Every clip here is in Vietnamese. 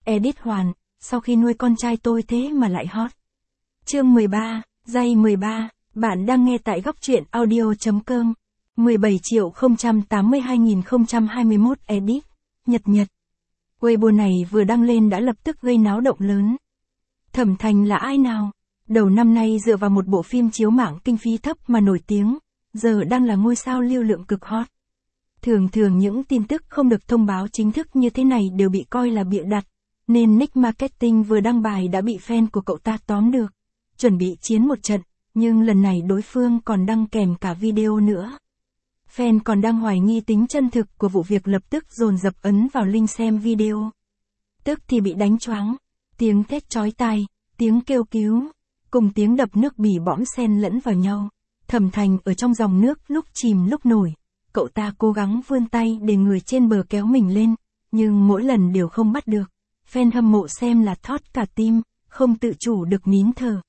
Edit Hoàn, sau khi nuôi con trai tôi thế mà lại hot. Chương 13, giây 13, bạn đang nghe tại góc truyện audio.com. 17.082.021 Edit, Nhật. Weibo này vừa đăng lên đã lập tức gây náo động lớn. Thẩm Thành là ai nào? Đầu năm nay dựa vào một bộ phim chiếu mạng kinh phí thấp mà nổi tiếng, giờ đang là ngôi sao lưu lượng cực hot. Thường những tin tức không được thông báo chính thức như thế này đều bị coi là bịa đặt, nên Nick Marketing vừa đăng bài đã bị fan của cậu ta tóm được, chuẩn bị chiến một trận, nhưng lần này đối phương còn đăng kèm cả video nữa. Fan còn đang hoài nghi tính chân thực của vụ việc lập tức dồn dập ấn vào link xem video. Tức thì bị đánh choáng, tiếng thét chói tai, tiếng kêu cứu, cùng tiếng đập nước bỉ bõm xen lẫn vào nhau. Thẩm Thành ở trong dòng nước lúc chìm lúc nổi, cậu ta cố gắng vươn tay để người trên bờ kéo mình lên, nhưng mỗi lần đều không bắt được. Fan hâm mộ xem là thót cả tim, không tự chủ được nín thở.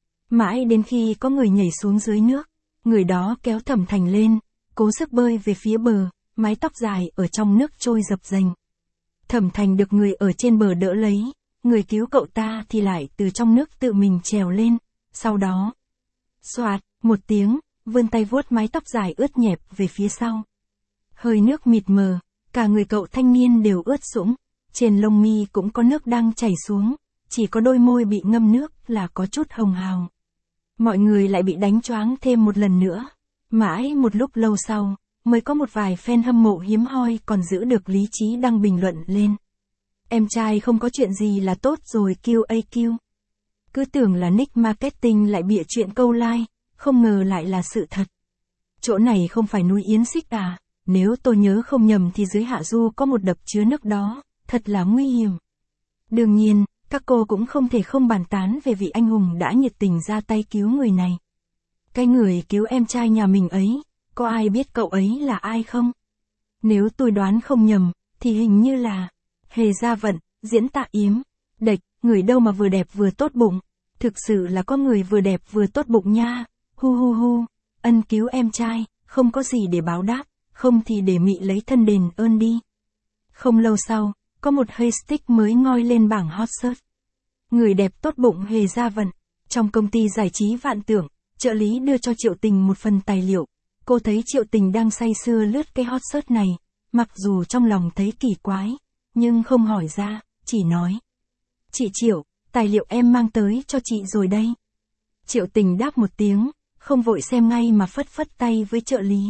Mãi đến khi có người nhảy xuống dưới nước, người đó kéo Thẩm Thành lên, cố sức bơi về phía bờ, mái tóc dài ở trong nước trôi dập dềnh. Thẩm Thành được người ở trên bờ đỡ lấy, người cứu cậu ta thì lại từ trong nước tự mình trèo lên, sau đó, xoạt, một tiếng, vươn tay vuốt mái tóc dài ướt nhẹp về phía sau. Hơi nước mịt mờ, cả người cậu thanh niên đều ướt sũng, trên lông mi cũng có nước đang chảy xuống, chỉ có đôi môi bị ngâm nước là có chút hồng hào. Mọi người lại bị đánh choáng thêm một lần nữa. Mãi một lúc lâu sau, mới có một vài fan hâm mộ hiếm hoi còn giữ được lý trí đăng bình luận lên. Em trai không có chuyện gì là tốt rồi QAQ. Cứ tưởng là Nick Marketing lại bịa chuyện câu like, không ngờ lại là sự thật. Chỗ này không phải núi Yến Xích à, nếu tôi nhớ không nhầm thì dưới hạ du có một đập chứa nước đó, thật là nguy hiểm. Đương nhiên, các cô cũng không thể không bàn tán về vị anh hùng đã nhiệt tình ra tay cứu người này. Cái người cứu em trai nhà mình ấy, có ai biết cậu ấy là ai không? Nếu tôi đoán không nhầm, thì hình như là Hề Gia Vận, diễn Tạ Yếm. Đệch, người đâu mà vừa đẹp vừa tốt bụng. Thực sự là có người vừa đẹp vừa tốt bụng nha. Hu, ân cứu em trai, không có gì để báo đáp, không thì để Mị lấy thân đền ơn đi. Không lâu sau, có một hashtag mới ngoi lên bảng hot search. Người đẹp tốt bụng Hề Gia Vận. Trong công ty giải trí Vạn Tưởng, trợ lý đưa cho Triệu Tình một phần tài liệu. Cô thấy Triệu Tình đang say sưa lướt cái hot search này, mặc dù trong lòng thấy kỳ quái, nhưng không hỏi ra, chỉ nói. Chị Triệu, tài liệu em mang tới cho chị rồi đây. Triệu Tình đáp một tiếng, không vội xem ngay mà phất tay với trợ lý.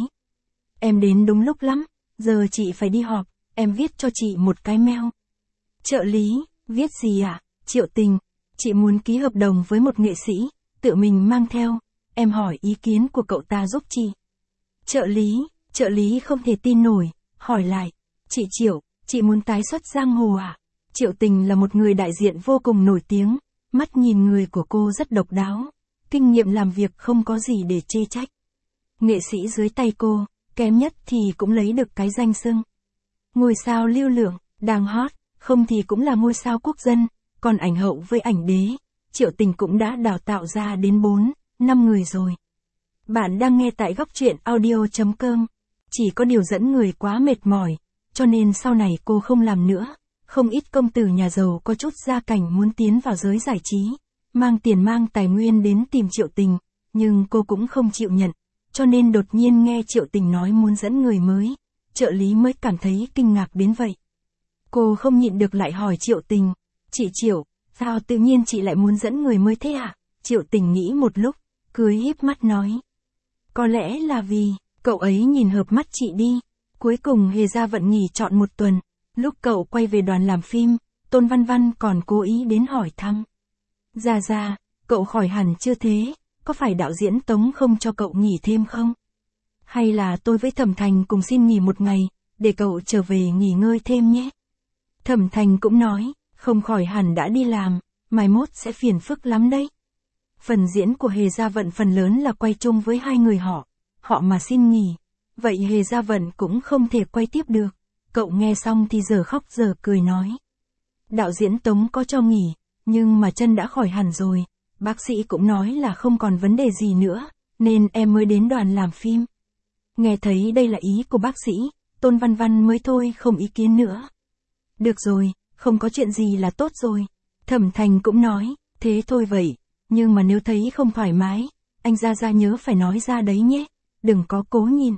Em đến đúng lúc lắm, giờ chị phải đi họp, em viết cho chị một cái mail. Trợ lý, viết gì ạ? Triệu Tình, chị muốn ký hợp đồng với một nghệ sĩ, tự mình mang theo, em hỏi ý kiến của cậu ta giúp chị. Trợ lý không thể tin nổi, hỏi lại, chị Triệu, chị muốn tái xuất giang hồ à? Triệu Tình là một người đại diện vô cùng nổi tiếng, mắt nhìn người của cô rất độc đáo, kinh nghiệm làm việc không có gì để chê trách. Nghệ sĩ dưới tay cô, kém nhất thì cũng lấy được cái danh xưng ngôi sao lưu lượng, đang hot, không thì cũng là ngôi sao quốc dân, còn ảnh hậu với ảnh đế, Triệu Tình cũng đã đào tạo ra đến 4-5 người rồi. Bạn đang nghe tại góc truyện audio.com. Chỉ có điều dẫn người quá mệt mỏi, cho nên sau này cô không làm nữa. Không ít công tử nhà giàu có chút gia cảnh muốn tiến vào giới giải trí, mang tiền mang tài nguyên đến tìm Triệu Tình, nhưng cô cũng không chịu nhận, cho nên đột nhiên nghe Triệu Tình nói muốn dẫn người mới, trợ lý mới cảm thấy kinh ngạc đến vậy. Cô không nhịn được lại hỏi Triệu Tình, chị Triệu, sao tự nhiên chị lại muốn dẫn người mới thế à? Triệu Tình nghĩ một lúc, cười híp mắt nói. Có lẽ là vì, cậu ấy nhìn hợp mắt chị đi. Cuối cùng Hề Gia Vận nghỉ trọn một tuần, lúc cậu quay về đoàn làm phim, Tôn Văn Văn còn cố ý đến hỏi thăm. Gia, cậu khỏi hẳn chưa thế, có phải đạo diễn Tống không cho cậu nghỉ thêm không? Hay là tôi với Thẩm Thành cùng xin nghỉ một ngày, để cậu trở về nghỉ ngơi thêm nhé? Thẩm Thành cũng nói, không khỏi hẳn đã đi làm, mai mốt sẽ phiền phức lắm đấy. Phần diễn của Hề Gia Vận phần lớn là quay chung với hai người họ mà xin nghỉ, vậy Hề Gia Vận cũng không thể quay tiếp được. Cậu nghe xong thì giờ khóc giờ cười nói. Đạo diễn Tống có cho nghỉ, nhưng mà chân đã khỏi hẳn rồi, bác sĩ cũng nói là không còn vấn đề gì nữa, nên em mới đến đoàn làm phim. Nghe thấy đây là ý của bác sĩ, Tôn Văn Văn mới thôi không ý kiến nữa. Được rồi, không có chuyện gì là tốt rồi. Thẩm Thành cũng nói, thế thôi vậy, nhưng mà nếu thấy không thoải mái, anh Gia nhớ phải nói ra đấy nhé, đừng có cố nhìn.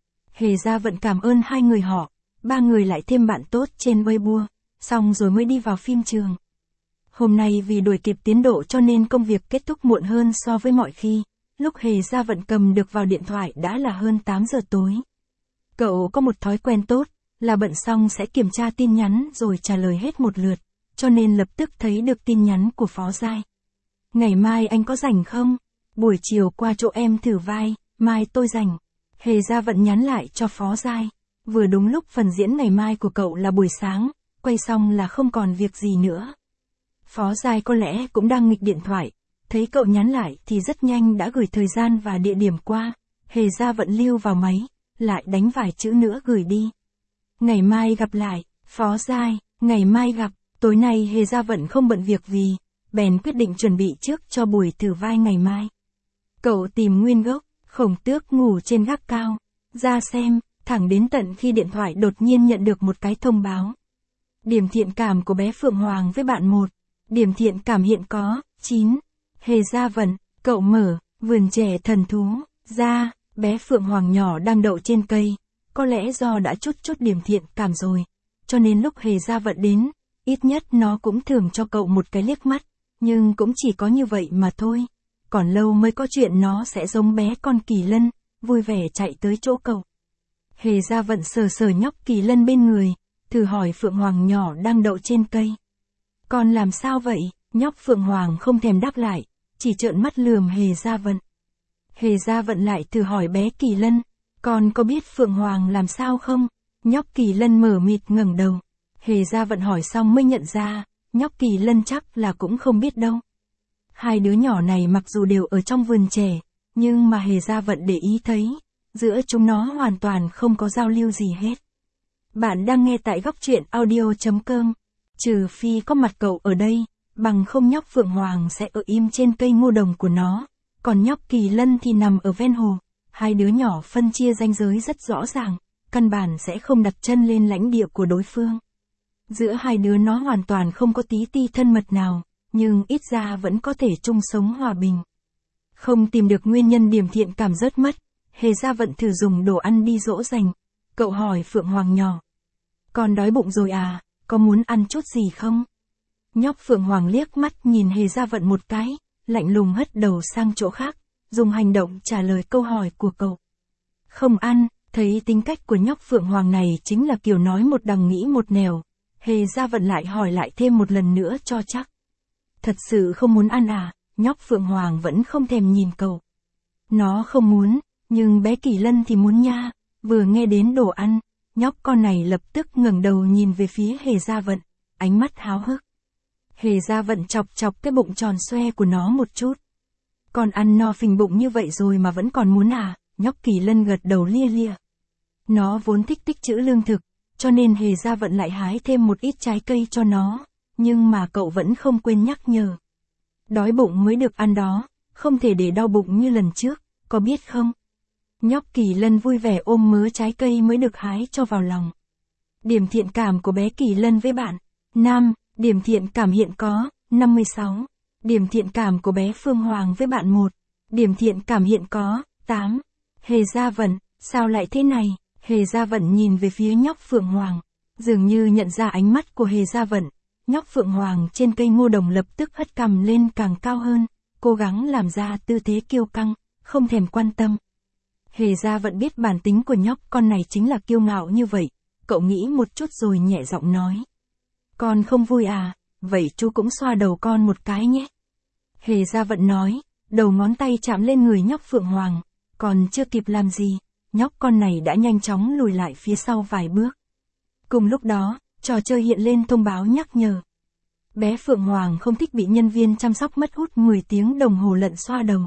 Hề Gia Vận cảm ơn hai người họ, ba người lại thêm bạn tốt trên Weibo, xong rồi mới đi vào phim trường. Hôm nay vì đuổi kịp tiến độ cho nên công việc kết thúc muộn hơn so với mọi khi, lúc Hề Gia Vận cầm được vào điện thoại đã là hơn 8 giờ tối. Cậu có một thói quen tốt, là bận xong sẽ kiểm tra tin nhắn rồi trả lời hết một lượt, cho nên lập tức thấy được tin nhắn của Phó Giai. Ngày mai anh có rảnh không? Buổi chiều qua chỗ em thử vai, mai tôi rảnh. Hề Gia Vận nhắn lại cho Phó Giai. Vừa đúng lúc phần diễn ngày mai của cậu là buổi sáng, quay xong là không còn việc gì nữa. Phó Giai có lẽ cũng đang nghịch điện thoại, thấy cậu nhắn lại thì rất nhanh đã gửi thời gian và địa điểm qua. Hề Gia Vận lưu vào máy, lại đánh vài chữ nữa gửi đi. Ngày mai gặp lại, Phó Giai, ngày mai gặp. Tối nay Hề Gia Vận không bận việc vì, bèn quyết định chuẩn bị trước cho buổi thử vai ngày mai. Cậu tìm nguyên gốc, Khổng Tước ngủ trên gác cao, ra xem, thẳng đến tận khi điện thoại đột nhiên nhận được một cái thông báo. Điểm thiện cảm của bé Phượng Hoàng với bạn 1. Điểm thiện cảm hiện có, 9. Hề Gia Vận, cậu mở, vườn trẻ thần thú, ra, bé Phượng Hoàng nhỏ đang đậu trên cây. Có lẽ do đã chút điểm thiện cảm rồi, cho nên lúc Hề Gia Vận đến, ít nhất nó cũng thưởng cho cậu một cái liếc mắt, nhưng cũng chỉ có như vậy mà thôi. Còn lâu mới có chuyện nó sẽ giống bé con Kỳ Lân, vui vẻ chạy tới chỗ cậu. Hề Gia Vận sờ nhóc Kỳ Lân bên người, thử hỏi Phượng Hoàng nhỏ đang đậu trên cây. Con làm sao vậy? Nhóc Phượng Hoàng không thèm đáp lại, chỉ trợn mắt lườm Hề Gia Vận. Hề Gia Vận lại thử hỏi bé Kỳ Lân, con có biết Phượng Hoàng làm sao không? Nhóc Kỳ Lân mở mịt ngẩng đầu. Hề Gia Vận hỏi xong mới nhận ra, nhóc Kỳ Lân chắc là cũng không biết đâu. Hai đứa nhỏ này mặc dù đều ở trong vườn trẻ, nhưng mà Hề Gia Vận để ý thấy, giữa chúng nó hoàn toàn không có giao lưu gì hết. Bạn đang nghe tại Góc Truyện Audio.com. Trừ phi có mặt cậu ở đây, bằng không nhóc Phượng Hoàng sẽ ở im trên cây ngô đồng của nó, còn nhóc Kỳ Lân thì nằm ở ven hồ. Hai đứa nhỏ phân chia ranh giới rất rõ ràng, căn bản sẽ không đặt chân lên lãnh địa của đối phương. Giữa hai đứa nó hoàn toàn không có tí ti thân mật nào, nhưng ít ra vẫn có thể chung sống hòa bình. Không tìm được nguyên nhân điểm thiện cảm rớt mất, Hề Gia Vận thử dùng đồ ăn đi dỗ dành. Cậu hỏi Phượng Hoàng nhỏ. Con đói bụng rồi à, có muốn ăn chút gì không? Nhóc Phượng Hoàng liếc mắt nhìn Hề Gia Vận một cái, lạnh lùng hất đầu sang chỗ khác, dùng hành động trả lời câu hỏi của cậu. Không ăn, thấy tính cách của nhóc Phượng Hoàng này chính là kiểu nói một đằng nghĩ một nẻo. Hề Gia Vận lại hỏi lại thêm một lần nữa cho chắc. Thật sự không muốn ăn à? Nhóc Phượng Hoàng vẫn không thèm nhìn cậu. Nó không muốn, nhưng bé Kỳ Lân thì muốn nha. Vừa nghe đến đồ ăn, nhóc con này lập tức ngẩng đầu nhìn về phía Hề Gia Vận, ánh mắt háo hức. Hề Gia Vận chọc cái bụng tròn xoe của nó một chút. Con ăn no phình bụng như vậy rồi mà vẫn còn muốn à? Nhóc Kỳ Lân gật đầu lia lịa. Nó vốn thích tích trữ lương thực, cho nên Hề Gia Vận lại hái thêm một ít trái cây cho nó, nhưng mà cậu vẫn không quên nhắc nhở. Đói bụng mới được ăn đó, không thể để đau bụng như lần trước, có biết không? Nhóc Kỳ Lân vui vẻ ôm mớ trái cây mới được hái cho vào lòng. Điểm thiện cảm của bé Kỳ Lân với bạn. 5. Điểm thiện cảm hiện có, 56. Điểm thiện cảm của bé Phương Hoàng với bạn 1. Điểm thiện cảm hiện có, 8. Hề Gia Vận, sao lại thế này? Hề Gia Vận nhìn về phía nhóc Phượng Hoàng, dường như nhận ra ánh mắt của Hề Gia Vận. Nhóc Phượng Hoàng trên cây ngô đồng lập tức hất cằm lên càng cao hơn, cố gắng làm ra tư thế kiêu căng, không thèm quan tâm. Hề Gia Vận biết bản tính của nhóc con này chính là kiêu ngạo như vậy, cậu nghĩ một chút rồi nhẹ giọng nói. Con không vui à, vậy chú cũng xoa đầu con một cái nhé. Hề Gia Vận nói, đầu ngón tay chạm lên người nhóc Phượng Hoàng, còn chưa kịp làm gì, nhóc con này đã nhanh chóng lùi lại phía sau vài bước. Cùng lúc đó, trò chơi hiện lên thông báo nhắc nhở. Bé Phượng Hoàng không thích bị nhân viên chăm sóc mất hút 10 tiếng đồng hồ lận xoa đầu.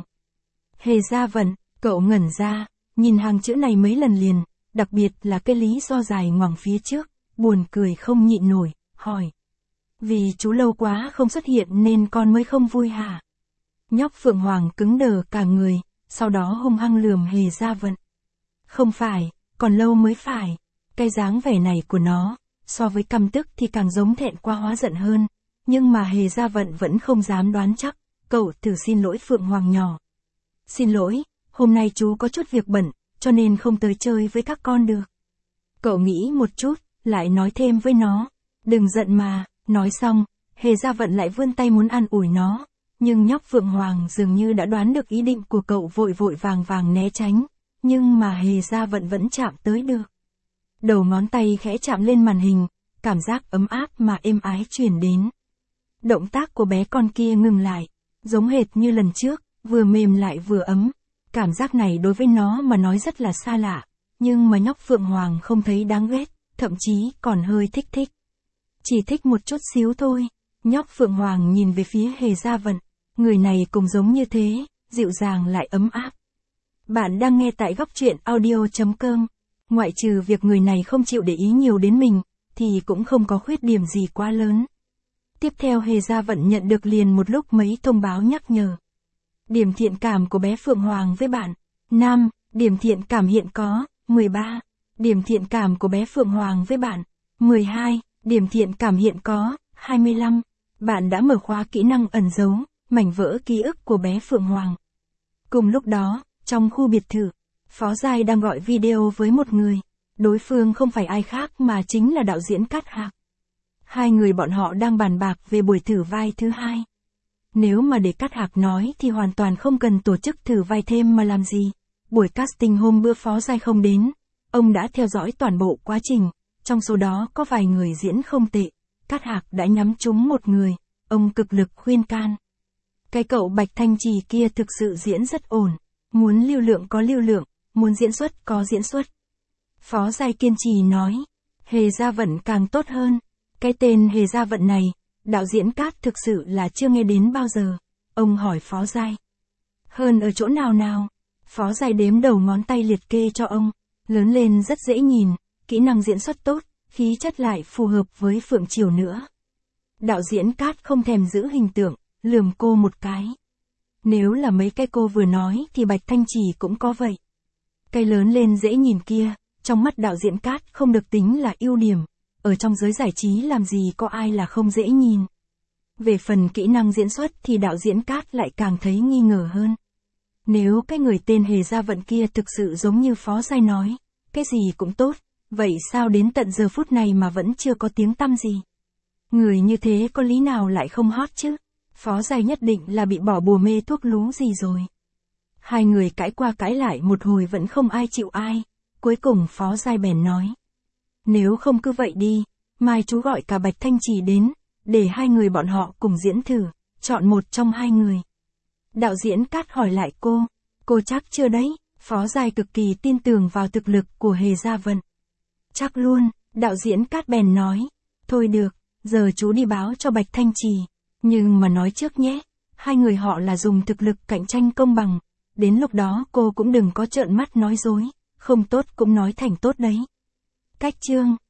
Hề Gia Vận, cậu ngẩn ra, nhìn hàng chữ này mấy lần liền, đặc biệt là cái lý do dài ngoằng phía trước, buồn cười không nhịn nổi, hỏi. Vì chú lâu quá không xuất hiện nên con mới không vui hả? Nhóc Phượng Hoàng cứng đờ cả người, sau đó hung hăng lườm Hề Gia Vận. Không phải, còn lâu mới phải. Cái dáng vẻ này của nó, so với căm tức thì càng giống thẹn quá hóa giận hơn, nhưng mà Hề Gia Vận vẫn không dám đoán chắc, cậu thử xin lỗi Phượng Hoàng nhỏ. Xin lỗi, hôm nay chú có chút việc bận, cho nên không tới chơi với các con được. Cậu nghĩ một chút, lại nói thêm với nó, đừng giận mà, nói xong, Hề Gia Vận lại vươn tay muốn an ủi nó, nhưng nhóc Phượng Hoàng dường như đã đoán được ý định của cậu vội vội vàng vàng né tránh, nhưng mà Hề Gia Vận vẫn chạm tới được. Đầu ngón tay khẽ chạm lên màn hình, cảm giác ấm áp mà êm ái truyền đến. Động tác của bé con kia ngừng lại, giống hệt như lần trước, vừa mềm lại vừa ấm. Cảm giác này đối với nó mà nói rất là xa lạ, nhưng mà nhóc Phượng Hoàng không thấy đáng ghét, thậm chí còn hơi thích. Chỉ thích một chút xíu thôi. Nhóc Phượng Hoàng nhìn về phía Hề Gia Vận, người này cũng giống như thế, dịu dàng lại ấm áp. Bạn đang nghe tại góc truyện audio.com. Ngoại trừ việc người này không chịu để ý nhiều đến mình, thì cũng không có khuyết điểm gì quá lớn. Tiếp theo Hề Gia Vận nhận được liền một lúc mấy thông báo nhắc nhở. Điểm thiện cảm của bé Phượng Hoàng với bạn. 5. Điểm thiện cảm hiện có. 13. Điểm thiện cảm của bé Phượng Hoàng với bạn. 12. Điểm thiện cảm hiện có. 25. Bạn đã mở khóa kỹ năng ẩn giấu, mảnh vỡ ký ức của bé Phượng Hoàng. Cùng lúc đó, trong khu biệt thự, Phó Giai đang gọi video với một người. Đối phương không phải ai khác mà chính là đạo diễn Cát Hạc. Hai người bọn họ đang bàn bạc về buổi thử vai thứ 2. Nếu mà để Cát Hạc nói thì hoàn toàn không cần tổ chức thử vai thêm mà làm gì. Buổi casting hôm bữa Phó Giai không đến, ông đã theo dõi toàn bộ quá trình, trong số đó có vài người diễn không tệ. Cát Hạc đã nhắm trúng một người, ông cực lực khuyên can. Cái cậu Bạch Thanh Trì kia thực sự diễn rất ổn, muốn lưu lượng có lưu lượng, muốn diễn xuất có diễn xuất. Phó Giai kiên trì nói, Hề Gia Vận càng tốt hơn. Cái tên Hề Gia Vận này, đạo diễn Cát thực sự là chưa nghe đến bao giờ. Ông hỏi Phó Giai. Hơn ở chỗ nào nào? Phó Giai đếm đầu ngón tay liệt kê cho ông. Lớn lên rất dễ nhìn, kỹ năng diễn xuất tốt, khí chất lại phù hợp với Phượng Triều nữa. Đạo diễn Cát không thèm giữ hình tượng, lườm cô một cái. Nếu là mấy cái cô vừa nói thì Bạch Thanh Trì cũng có vậy. Cái lớn lên dễ nhìn kia, trong mắt đạo diễn Cát không được tính là ưu điểm. Ở trong giới giải trí làm gì có ai là không dễ nhìn. Về phần kỹ năng diễn xuất thì đạo diễn Cát lại càng thấy nghi ngờ hơn. Nếu cái người tên Hề Gia Vận kia thực sự giống như Phó Giai nói, cái gì cũng tốt, vậy sao đến tận giờ phút này mà vẫn chưa có tiếng tăm gì? Người như thế có lý nào lại không hot chứ? Phó Giai nhất định là bị bỏ bùa mê thuốc lú gì rồi. Hai người cãi qua cãi lại một hồi vẫn không ai chịu ai, cuối cùng Phó Giai bèn nói. Nếu không cứ vậy đi, mai chú gọi cả Bạch Thanh Trì đến, để hai người bọn họ cùng diễn thử, chọn một trong hai người. Đạo diễn Cát hỏi lại cô chắc chưa đấy? Phó Giai cực kỳ tin tưởng vào thực lực của Hề Gia Vận. Chắc luôn, đạo diễn Cát bèn nói, thôi được, giờ chú đi báo cho Bạch Thanh Trì, nhưng mà nói trước nhé, hai người họ là dùng thực lực cạnh tranh công bằng, đến lúc đó cô cũng đừng có trợn mắt nói dối, không tốt cũng nói thành tốt đấy. Cách chương